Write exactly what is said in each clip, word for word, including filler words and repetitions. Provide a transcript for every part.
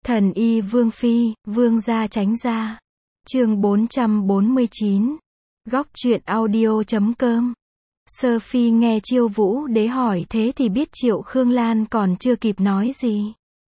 Thần y Vương Phi, Vương gia tránh ra. Chương bốn trăm bốn mươi chín. Góc truyện audio chấm com. Sơ Phi nghe Chiêu Vũ Đế hỏi thế thì biết Triệu Khương Lan còn chưa kịp nói gì.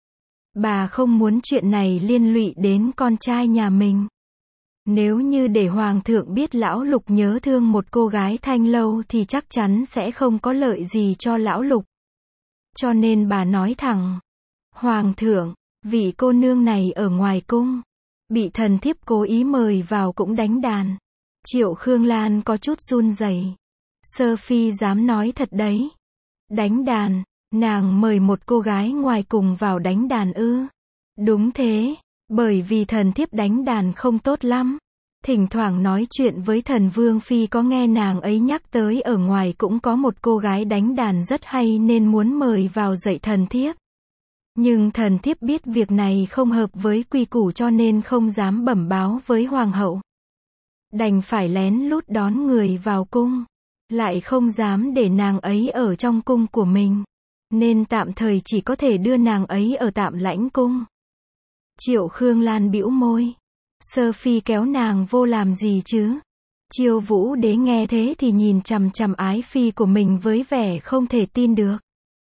Bà không muốn chuyện này liên lụy đến con trai nhà mình. Nếu như để Hoàng thượng biết Lão Lục nhớ thương một cô gái Thanh Lâu thì chắc chắn sẽ không có lợi gì cho Lão Lục. Cho nên bà nói thẳng. Hoàng thượng, vị cô nương này ở ngoài cung. Bị thần thiếp cố ý mời vào cũng đánh đàn. Triệu Khương Lan có chút run rẩy. Sơ Phi dám nói thật đấy. Đánh đàn, nàng mời một cô gái ngoài cùng vào đánh đàn ư? Đúng thế, bởi vì thần thiếp đánh đàn không tốt lắm. Thỉnh thoảng nói chuyện với thần Vương Phi có nghe nàng ấy nhắc tới ở ngoài cũng có một cô gái đánh đàn rất hay nên muốn mời vào dạy thần thiếp. Nhưng thần thiếp biết việc này không hợp với quy củ cho nên không dám bẩm báo với hoàng hậu. Đành phải lén lút đón người vào cung. Lại không dám để nàng ấy ở trong cung của mình. Nên tạm thời chỉ có thể đưa nàng ấy ở tạm lãnh cung. Triệu Khương Lan bĩu môi. Sơ Phi kéo nàng vô làm gì chứ? Chiêu Vũ Đế nghe thế thì nhìn chằm chằm ái phi của mình với vẻ không thể tin được.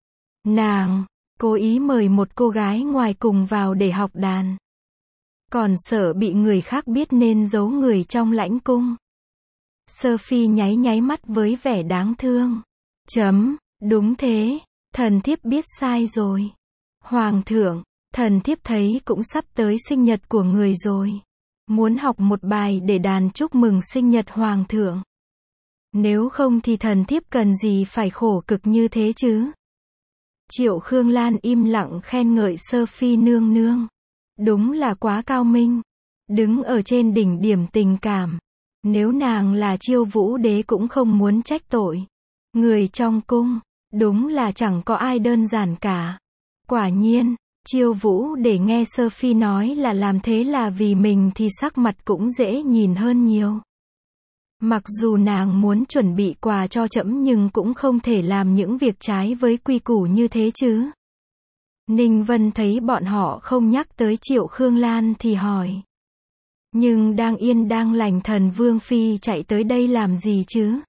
Nàng cố ý mời một cô gái ngoài cùng vào để học đàn. Còn sợ bị người khác biết nên giấu người trong lãnh cung. Sơ Phi nháy nháy mắt với vẻ đáng thương. Chấm, đúng thế, thần thiếp biết sai rồi. Hoàng thượng, thần thiếp thấy cũng sắp tới sinh nhật của người rồi. Muốn học một bài để đàn chúc mừng sinh nhật hoàng thượng. Nếu không thì thần thiếp cần gì phải khổ cực như thế chứ? Triệu Khương Lan im lặng khen ngợi Sơ Phi nương nương. Đúng là quá cao minh. Đứng ở trên đỉnh điểm tình cảm. Nếu nàng là Chiêu Vũ Đế cũng không muốn trách tội. Người trong cung, đúng là chẳng có ai đơn giản cả. Quả nhiên, Chiêu Vũ Đế nghe Sơ Phi nói là làm thế là vì mình thì sắc mặt cũng dễ nhìn hơn nhiều. Mặc dù nàng muốn chuẩn bị quà cho trẫm nhưng cũng không thể làm những việc trái với quy củ như thế chứ. Ninh Vân thấy bọn họ không nhắc tới Triệu Khương Lan thì hỏi. Nhưng đang yên đang lành thần Vương Phi chạy tới đây làm gì chứ?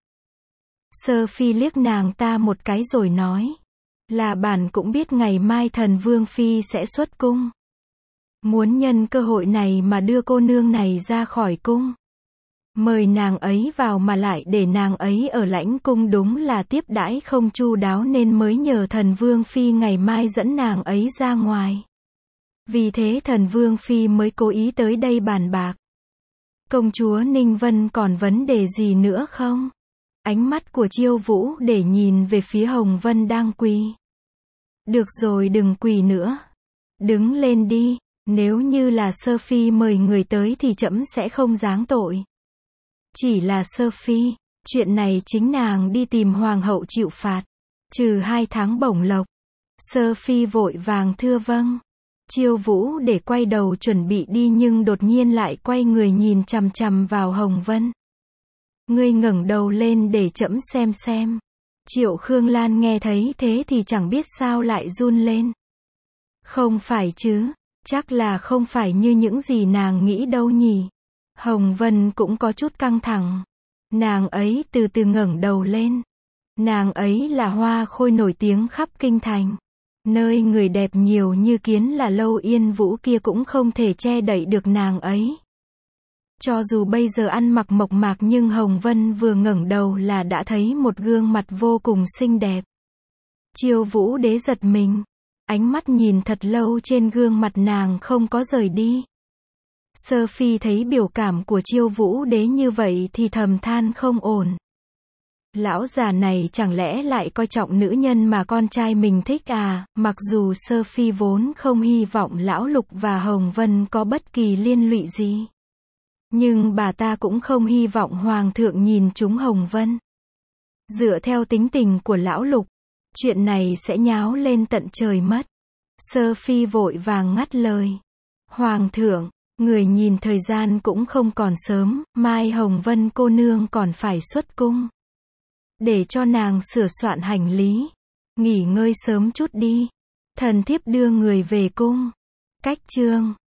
Sơ Phi liếc nàng ta một cái rồi nói. Là bản cũng biết ngày mai thần Vương Phi sẽ xuất cung. Muốn nhân cơ hội này mà đưa cô nương này ra khỏi cung. Mời nàng ấy vào mà lại để nàng ấy ở lãnh cung đúng là tiếp đãi không chu đáo nên mới nhờ thần Vương Phi ngày mai dẫn nàng ấy ra ngoài. Vì thế thần Vương Phi mới cố ý tới đây bàn bạc. Công chúa Ninh Vân còn vấn đề gì nữa không? Ánh mắt của Chiêu Vũ để nhìn về phía Hồng Vân đang quỳ. Được rồi đừng quỳ nữa. Đứng lên đi, nếu như là Sơ Phi mời người tới thì trẫm sẽ không giáng tội. Chỉ là Sơ Phi, chuyện này chính nàng đi tìm hoàng hậu chịu phạt. Trừ hai tháng bổng lộc. Sơ Phi vội vàng thưa vâng. Chiêu Vũ để quay đầu chuẩn bị đi nhưng đột nhiên lại quay người nhìn chằm chằm vào Hồng Vân. Ngươi ngẩng đầu lên để trẫm xem xem. Triệu Khương Lan nghe thấy thế thì chẳng biết sao lại run lên. Không phải chứ, chắc là không phải như những gì nàng nghĩ đâu nhỉ. Hồng Vân cũng có chút căng thẳng. Nàng ấy từ từ ngẩng đầu lên. Nàng ấy là hoa khôi nổi tiếng khắp kinh thành. Nơi người đẹp nhiều như kiến là Lâu Yên Vũ kia cũng không thể che đậy được nàng ấy. Cho dù bây giờ ăn mặc mộc mạc nhưng Hồng Vân vừa ngẩng đầu là đã thấy một gương mặt vô cùng xinh đẹp. Chiêu Vũ Đế giật mình. Ánh mắt nhìn thật lâu trên gương mặt nàng không có rời đi. Sơ Phi thấy biểu cảm của Chiêu Vũ Đế như vậy thì thầm than không ổn. Lão già này chẳng lẽ lại coi trọng nữ nhân mà con trai mình thích à? Mặc dù Sơ Phi vốn không hy vọng Lão Lục và Hồng Vân có bất kỳ liên lụy gì. Nhưng bà ta cũng không hy vọng Hoàng thượng nhìn trúng Hồng Vân. Dựa theo tính tình của Lão Lục, chuyện này sẽ nháo lên tận trời mất. Sơ Phi vội vàng ngắt lời. Hoàng thượng, người nhìn thời gian cũng không còn sớm, mai Hồng Vân cô nương còn phải xuất cung. Để cho nàng sửa soạn hành lý. Nghỉ ngơi sớm chút đi. Thần thiếp đưa người về cung. Cách chương